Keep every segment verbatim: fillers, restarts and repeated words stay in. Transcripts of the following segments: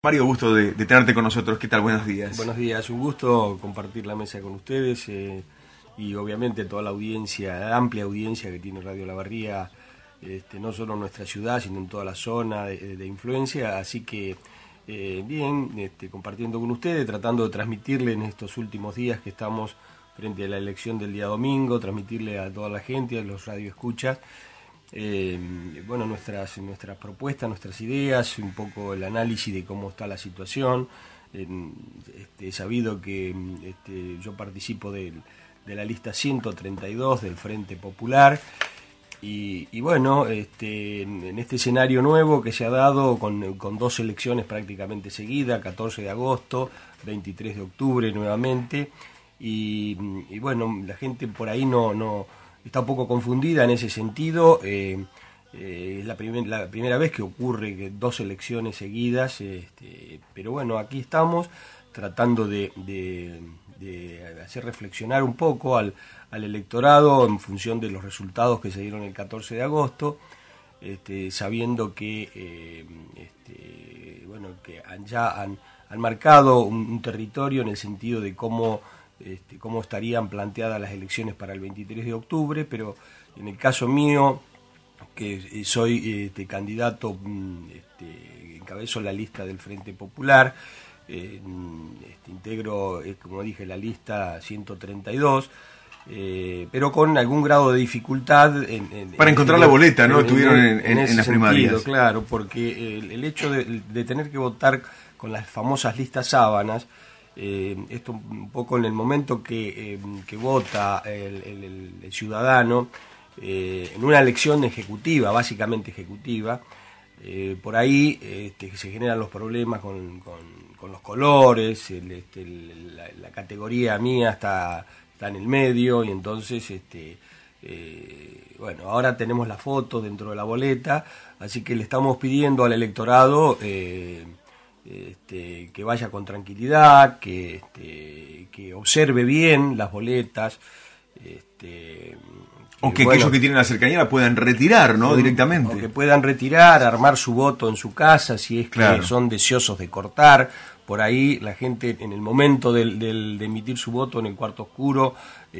Mario, gusto de, de tenerte con nosotros. ¿Qué tal? Buenos días. Buenos días, un gusto compartir la mesa con ustedes eh, y obviamente toda la audiencia, la amplia audiencia que tiene Radio La Barría, este, no solo en nuestra ciudad, sino en toda la zona de, de influencia. Así que, eh, bien, este, compartiendo con ustedes, tratando de transmitirle en estos últimos días que estamos frente a la elección del día domingo, transmitirle a toda la gente, a los radioescuchas, Eh, bueno, nuestras nuestras propuestas, nuestras ideas, un poco el análisis de cómo está la situación. Eh, este, he sabido que este, yo participo de, de la lista ciento treinta y dos del Frente Popular y, y bueno, este, en, en este escenario nuevo que se ha dado con, con dos elecciones prácticamente seguidas, catorce de agosto, veintitrés de octubre nuevamente, y, y bueno, la gente por ahí no... no está un poco confundida en ese sentido. Eh, eh, es la, primer, la primera vez que ocurre que dos elecciones seguidas, este, pero bueno, aquí estamos tratando de, de, de hacer reflexionar un poco al, al electorado en función de los resultados que se dieron el catorce de agosto, este, sabiendo que eh, este, bueno, que han, ya han, han marcado un, un territorio en el sentido de cómo Este, cómo estarían planteadas las elecciones para el veintitrés de octubre, pero en el caso mío, que soy este, candidato, este, encabezo la lista del Frente Popular, eh, este, integro, eh, como dije, la lista ciento treinta y dos, eh, pero con algún grado de dificultad en, en, para encontrar en, la boleta, ¿no? En, Tuvieron en, en, en, en, en las sentido, primarias. Claro, porque el, el hecho de, de tener que votar con las famosas listas sábanas, Eh, esto un poco en el momento que, eh, que vota el, el, el ciudadano eh, en una elección ejecutiva, básicamente ejecutiva, eh, por ahí este, se generan los problemas con, con, con los colores, el, este, el, la, la categoría mía está, está en el medio y entonces este, eh, bueno, ahora tenemos la foto dentro de la boleta, así que le estamos pidiendo al electorado eh, Este, que vaya con tranquilidad, que, este, que observe bien las boletas, este, o que, que bueno, aquellos que tienen la cercanía la puedan retirar, ¿no? Sí, directamente. O que puedan retirar, armar su voto en su casa, si es que claro, son deseosos de cortar. Por ahí la gente en el momento del, del, de emitir su voto en el cuarto oscuro,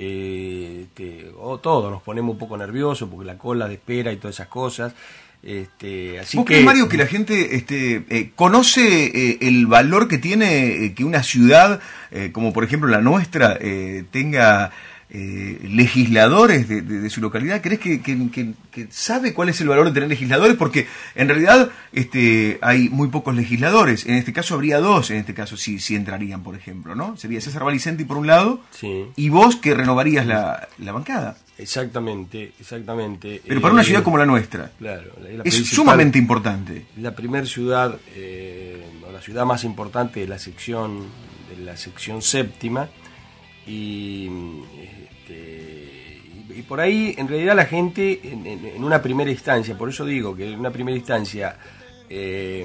eh, este, o todos nos ponemos un poco nerviosos porque la cola de espera y todas esas cosas. Este, así ¿Vos que, crees, Mario, que la gente este, eh, conoce eh, el valor que tiene eh, que una ciudad, eh, como por ejemplo la nuestra, eh, tenga eh, legisladores de, de, de su localidad? ¿Crees que, que, que, que sabe cuál es el valor de tener legisladores? Porque en realidad este, hay muy pocos legisladores. En este caso habría dos, en este caso sí, sí entrarían, por ejemplo, ¿no? Sería César Valicenti por un lado, sí, y vos que renovarías la, la bancada. Exactamente, exactamente. Pero para una ciudad como la nuestra, claro, la es sumamente importante. La primera ciudad, eh, o la ciudad más importante de la sección, de la sección séptima, y, este, y, y por ahí, en realidad, la gente, en, en, en una primera instancia, por eso digo que en una primera instancia eh,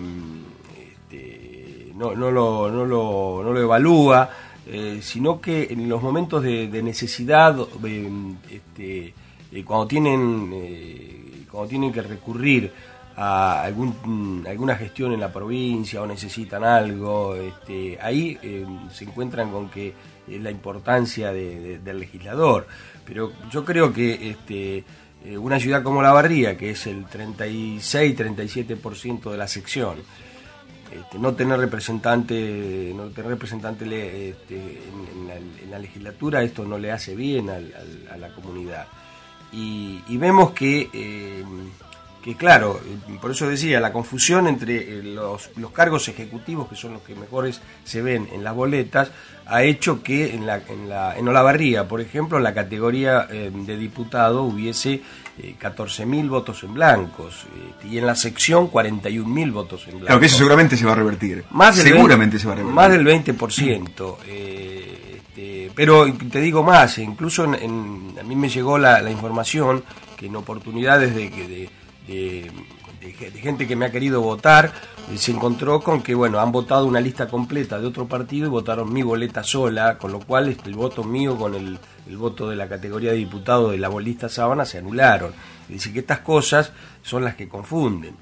este, no, no, lo, no, lo, no lo evalúa. Eh, sino que en los momentos de, de necesidad, eh, este, eh, cuando tienen eh, cuando tienen que recurrir a algún, alguna gestión en la provincia o necesitan algo, este, ahí eh, se encuentran con que es la importancia de, de, del legislador. Pero yo creo que este, eh, una ciudad como La Barría, que es el treinta y seis, treinta y siete por ciento de la sección, Este, no tener representante no tener representante este, en, en, la, en la legislatura, esto no le hace bien al, al, a la comunidad y, y vemos que eh, que claro, por eso decía, la confusión entre los, los cargos ejecutivos, que son los que mejores se ven en las boletas, ha hecho que en la en la en Olavarría, por ejemplo, en la categoría eh, de diputado hubiese eh, catorce mil votos en blancos eh, y en la sección cuarenta y un mil votos en blancos. Claro que eso seguramente se va a revertir. Más del seguramente veinte, se va a revertir. Más del veinte por ciento. Eh, este, pero te digo más, incluso en, en, a mí me llegó la, la información que en oportunidades de que de, de, de, de gente que me ha querido votar, eh, se encontró con que, bueno, han votado una lista completa de otro partido y votaron mi boleta sola, con lo cual este, el voto mío con el, el voto de la categoría de diputado de la lista sábana se anularon. Es decir, que estas cosas son las que confunden.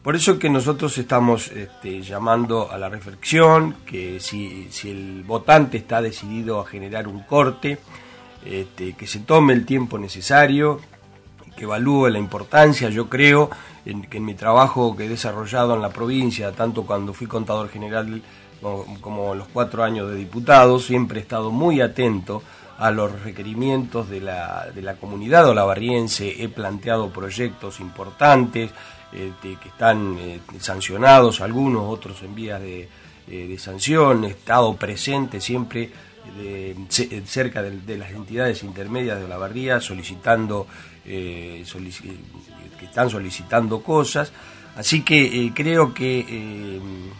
Por eso que nosotros estamos este, llamando a la reflexión, que si, si el votante está decidido a generar un corte, este, que se tome el tiempo necesario, que evalúe la importancia. Yo creo en, que en mi trabajo que he desarrollado en la provincia, tanto cuando fui contador general como, como los cuatro años de diputado, siempre he estado muy atento a los requerimientos de la, de la comunidad olavarriense. He planteado proyectos importantes este, que están eh, sancionados, algunos, otros en vías de, eh, de sanción. He estado presente siempre de, cerca de, de las entidades intermedias de Olavarría solicitando eh, solic- que están solicitando cosas, así que eh, creo que eh,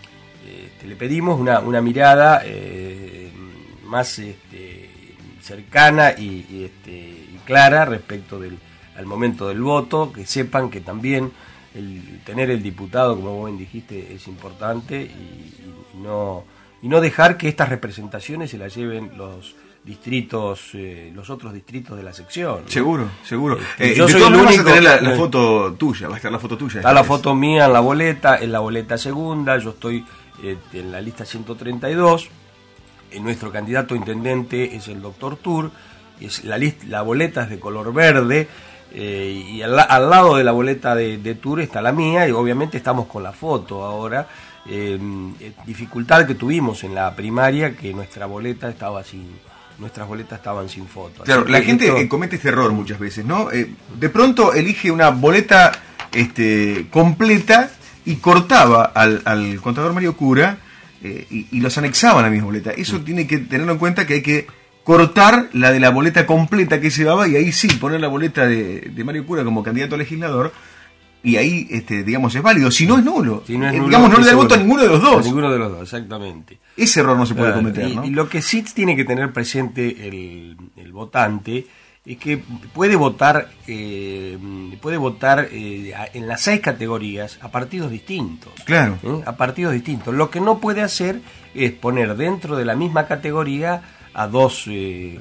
este, le pedimos una, una mirada eh, más este, cercana y, y, este, y clara respecto del al momento del voto, que sepan que también el tener el diputado, como vos bien dijiste, es importante, y, y no y no dejar que estas representaciones se las lleven los distritos, eh, los otros distritos de la sección, ¿no? Seguro, seguro. Eh, eh, yo de soy todas el maneras único, vas a tener la, la eh, foto tuya, va a estar la foto tuya. Está la vez. foto mía en la boleta, en la boleta segunda, yo estoy eh, en la lista ciento treinta y dos, eh, nuestro candidato a intendente es el doctor Tur, es la, list, la boleta es de color verde, eh, y al, al lado de la boleta de, de Tur está la mía, y obviamente estamos con la foto ahora. Eh, dificultad que tuvimos en la primaria, que nuestra boleta estaba sin nuestras boletas estaban sin foto. Claro, Así la que gente esto... eh, comete este error muchas veces, ¿no? Eh, de pronto elige una boleta este, completa y cortaba al, al contador Mario Cura eh, y, y los anexaban a la misma boleta. Eso mm. tiene que tenerlo en cuenta, que hay que cortar la de la boleta completa que llevaba, y ahí sí poner la boleta de, de Mario Cura como candidato a legislador. Y ahí, este, digamos, es válido. Si no, es nulo. Si no es eh, nulo, digamos, no le da el voto a seguro. ninguno de los dos. A ninguno de los dos, exactamente. Ese error no se puede Claro, cometer, y, ¿no? y lo que sí tiene que tener presente el, el votante es que puede votar, eh, puede votar eh, en las seis categorías a partidos distintos. Claro. ¿eh? A partidos distintos. Lo que no puede hacer es poner dentro de la misma categoría a dos... Eh,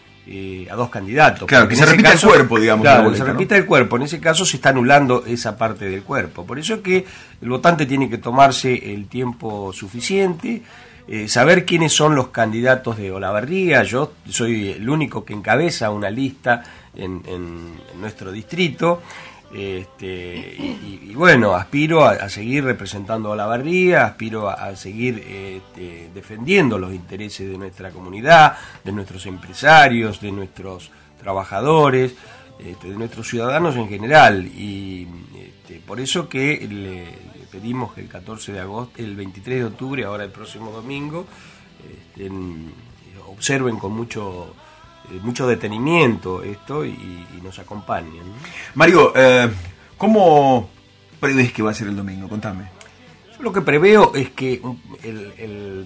Eh, a dos candidatos. Claro, que se repita el cuerpo, digamos. Claro, boleta, que se repita, ¿no?, el cuerpo. En ese caso se está anulando esa parte del cuerpo. Por eso es que el votante tiene que tomarse el tiempo suficiente, eh, saber quiénes son los candidatos de Olavarría. Yo soy el único que encabeza una lista en, en, en nuestro distrito. Este, y, y bueno, aspiro a, a seguir representando a Olavarría, aspiro a, a seguir este, defendiendo los intereses de nuestra comunidad, de nuestros empresarios, de nuestros trabajadores, este, de nuestros ciudadanos en general, y este, por eso que le, le pedimos que el catorce de agosto, el veintitrés de octubre, ahora el próximo domingo, este, en, observen con mucho mucho detenimiento esto y, y nos acompañen. Mario, eh, ¿cómo prevés que va a ser el domingo? Contame. Yo lo que preveo es que el, el,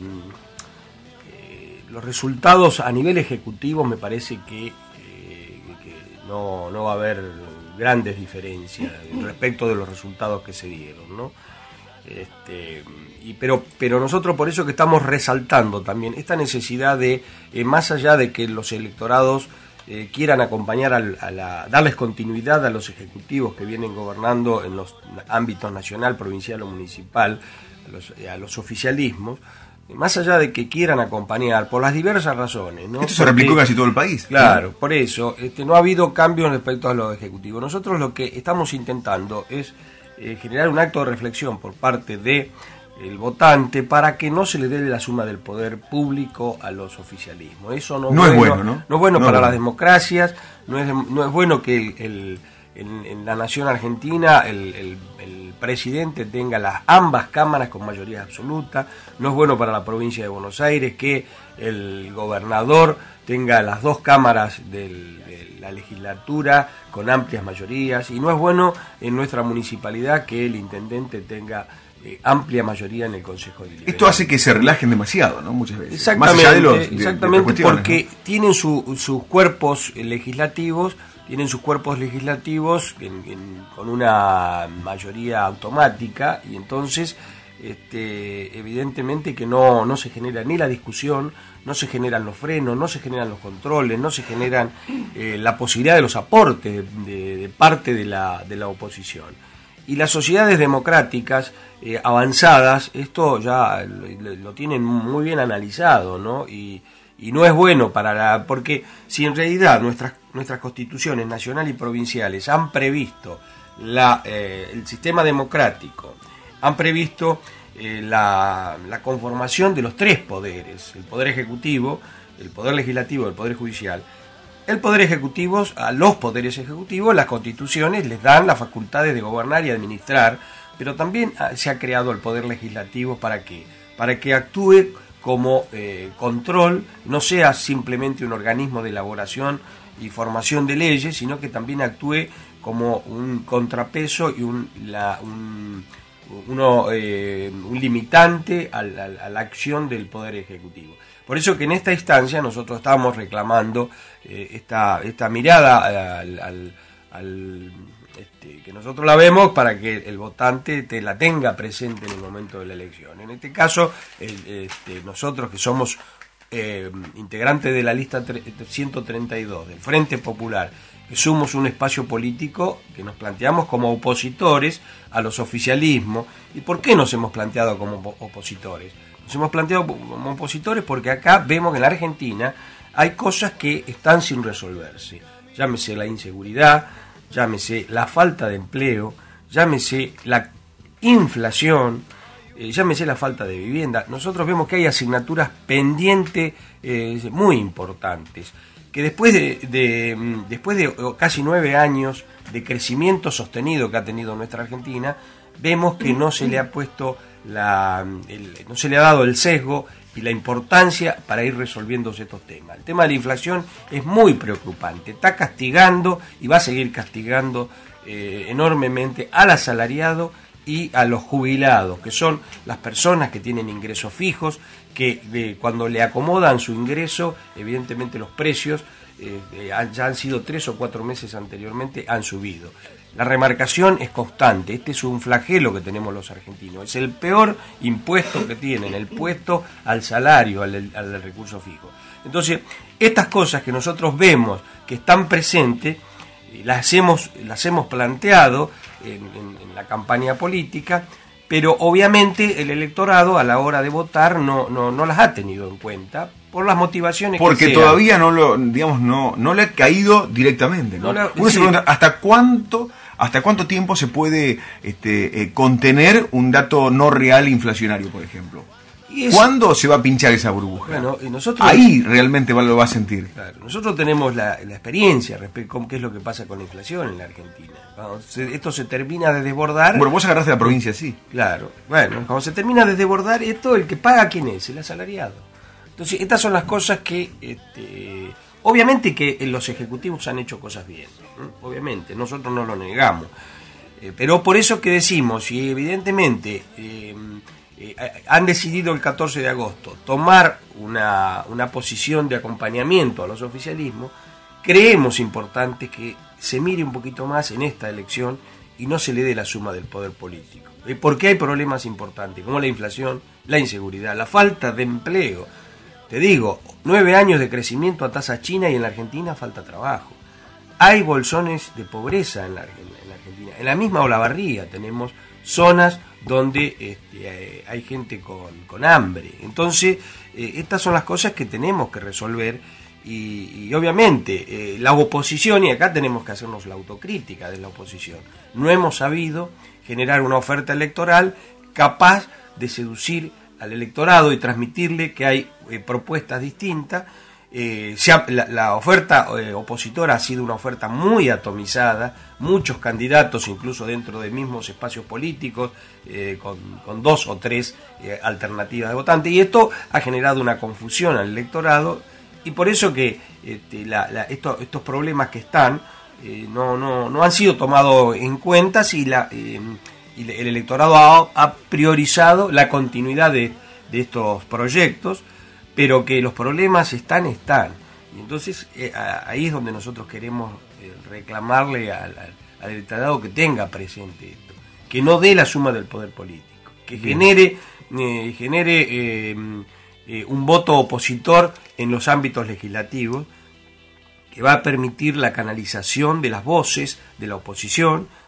eh, los resultados a nivel ejecutivo me parece que, eh, que no, no va a haber grandes diferencias respecto de los resultados que se dieron, ¿no? Este, y pero pero nosotros por eso que estamos resaltando también esta necesidad de, eh, más allá de que los electorados eh, quieran acompañar al, a la, darles continuidad a los ejecutivos que vienen gobernando en los ámbitos nacional, provincial o municipal, a los, a los oficialismos, más allá de que quieran acompañar por las diversas razones, ¿no? Esto se replicó en casi todo el país. Claro, por eso este, no ha habido cambios respecto a los ejecutivos. Nosotros lo que estamos intentando es Eh, generar un acto de reflexión por parte de el votante para que no se le dé la suma del poder público a los oficialismos. Eso no, no bueno, es bueno, ¿no? No es bueno no para es las bueno. democracias, no es, no es bueno que el, el, en, en la nación argentina el, el, el presidente tenga las ambas cámaras con mayoría absoluta, no es bueno para la provincia de Buenos Aires que el gobernador tenga las dos cámaras del, de la legislatura con amplias mayorías, y no es bueno en nuestra municipalidad que el intendente tenga eh, amplia mayoría en el Consejo Deliberante. Esto hace que se relajen demasiado, ¿no? Muchas veces. Exactamente, Más allá de los, de, exactamente de porque ¿no? tienen su, sus cuerpos legislativos, tienen sus cuerpos legislativos en, en, con una mayoría automática, y entonces este, evidentemente que no, no se genera ni la discusión, no se generan los frenos, no se generan los controles, no se generan eh, la posibilidad de los aportes de, de parte de la, de la oposición. Y las sociedades democráticas eh, avanzadas, esto ya lo, lo tienen muy bien analizado, ¿no? Y, y no es bueno para la... Porque si en realidad nuestras, nuestras constituciones nacionales y provinciales han previsto la, eh, el sistema democrático, han previsto eh, la, la conformación de los tres poderes, el poder ejecutivo, el poder legislativo y el poder judicial. El poder ejecutivo, a los poderes ejecutivos, las constituciones les dan las facultades de gobernar y administrar, pero también se ha creado el poder legislativo para qué, para que actúe como eh, control, no sea simplemente un organismo de elaboración y formación de leyes, sino que también actúe como un contrapeso y un, la, un, uno, eh, un limitante a la, a la acción del poder ejecutivo. Por eso que en esta instancia nosotros estamos reclamando eh, esta, esta mirada al, al, al este, que nosotros la vemos para que el votante te la tenga presente en el momento de la elección. En este caso, el, este, nosotros que somos eh, integrantes de la lista ciento treinta y dos del Frente Popular, que somos un espacio político que nos planteamos como opositores a los oficialismos. ¿Y por qué nos hemos planteado como opositores? Nos hemos planteado como opositores porque acá vemos que en la Argentina hay cosas que están sin resolverse. Llámese la inseguridad, llámese la falta de empleo, llámese la inflación, eh, llámese la falta de vivienda. Nosotros vemos que hay asignaturas pendientes eh, muy importantes, que después de, de, después de casi nueve años de crecimiento sostenido que ha tenido nuestra Argentina, vemos que no se le ha puesto la, el, no se le ha dado el sesgo y la importancia para ir resolviendo estos temas. El tema de la inflación es muy preocupante, está castigando y va a seguir castigando eh, enormemente al asalariado y a los jubilados, que son las personas que tienen ingresos fijos, que eh, cuando le acomodan su ingreso, evidentemente los precios eh, eh, ya han sido tres o cuatro meses anteriormente, han subido. La remarcación es constante, este es un flagelo que tenemos los argentinos, es el peor impuesto que tienen, el impuesto al salario, al, al recurso fijo. Entonces, estas cosas que nosotros vemos que están presentes, las hemos, las hemos planteado en, en, en la campaña política, pero obviamente el electorado a la hora de votar no, no, no las ha tenido en cuenta por las motivaciones porque que sean. Todavía no lo, digamos, no, no le ha caído directamente, ¿no? No la, Uno sí. se pregunta, ¿hasta cuánto, hasta cuánto tiempo se puede este, eh, contener un dato no real inflacionario, por ejemplo? Y es, ¿cuándo se va a pinchar esa burbuja? Bueno, y nosotros, ahí realmente lo va a sentir. Claro, nosotros tenemos la, la experiencia respecto a qué es lo que pasa con la inflación en la Argentina. Cuando se, esto se termina de desbordar... Bueno, vos agarraste la provincia, sí. Claro, bueno, cuando se termina de desbordar esto, el que paga, ¿quién es? El asalariado. Entonces, estas son las cosas que... Este, obviamente que los ejecutivos han hecho cosas bien, ¿no? Obviamente, nosotros no lo negamos. Eh, pero por eso que decimos, y evidentemente... Eh, Eh, han decidido el catorce de agosto tomar una, una posición de acompañamiento a los oficialismos, creemos importante que se mire un poquito más en esta elección y no se le dé la suma del poder político, eh, porque hay problemas importantes como la inflación, la inseguridad, la falta de empleo. Te digo, nueve años de crecimiento a tasa china y en la Argentina falta trabajo. Hay bolsones de pobreza en la, en la Argentina. En la misma Olavarría tenemos zonas donde este, eh, hay gente con, con hambre. Entonces, eh, estas son las cosas que tenemos que resolver y, y obviamente eh, la oposición, y acá tenemos que hacernos la autocrítica de la oposición, no hemos sabido generar una oferta electoral capaz de seducir al electorado y transmitirle que hay eh, propuestas distintas. Eh, se ha, la, la oferta eh, opositora ha sido una oferta muy atomizada, muchos candidatos incluso dentro de mismos espacios políticos, eh, con, con dos o tres eh, alternativas de votantes, y esto ha generado una confusión al electorado, y por eso que este, la, la, esto, estos problemas que están eh, no, no, no han sido tomados en cuenta si la, eh, y el electorado ha, ha priorizado la continuidad de, de estos proyectos, pero que los problemas están, están. Y entonces eh, ahí es donde nosotros queremos eh, reclamarle al, al, al electorado que tenga presente esto, que no dé la suma del poder político, que Bien. genere, eh, genere eh, eh, un voto opositor en los ámbitos legislativos, que va a permitir la canalización de las voces de la oposición,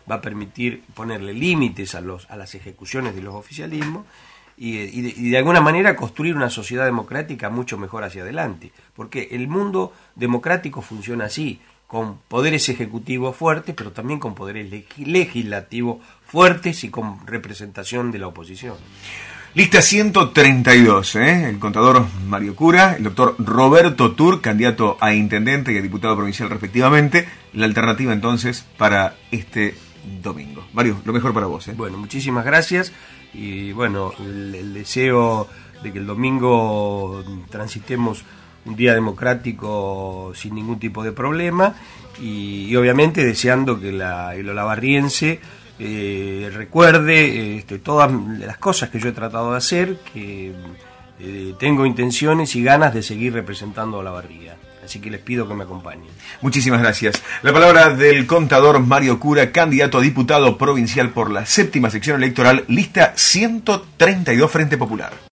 va a permitir ponerle límites a, los, a las ejecuciones de los oficialismos y, y, de, y de alguna manera construir una sociedad democrática mucho mejor hacia adelante. Porque el mundo democrático funciona así, con poderes ejecutivos fuertes, pero también con poderes legislativos fuertes y con representación de la oposición. Lista ciento treinta y dos, ¿eh? El contador Mario Cura, el doctor Roberto Tur, candidato a intendente y a diputado provincial respectivamente. La alternativa entonces para este domingo. Mario, lo mejor para vos, ¿eh? Bueno, muchísimas gracias y bueno, el, el deseo de que el domingo transitemos un día democrático sin ningún tipo de problema y, y obviamente deseando que la, el olavarriense eh, recuerde este, todas las cosas que yo he tratado de hacer, que eh, tengo intenciones y ganas de seguir representando a Olavarría. Así que les pido que me acompañen. Muchísimas gracias. La palabra del contador Mario Cura, candidato a diputado provincial por la séptima sección electoral, lista ciento treinta y dos, Frente Popular.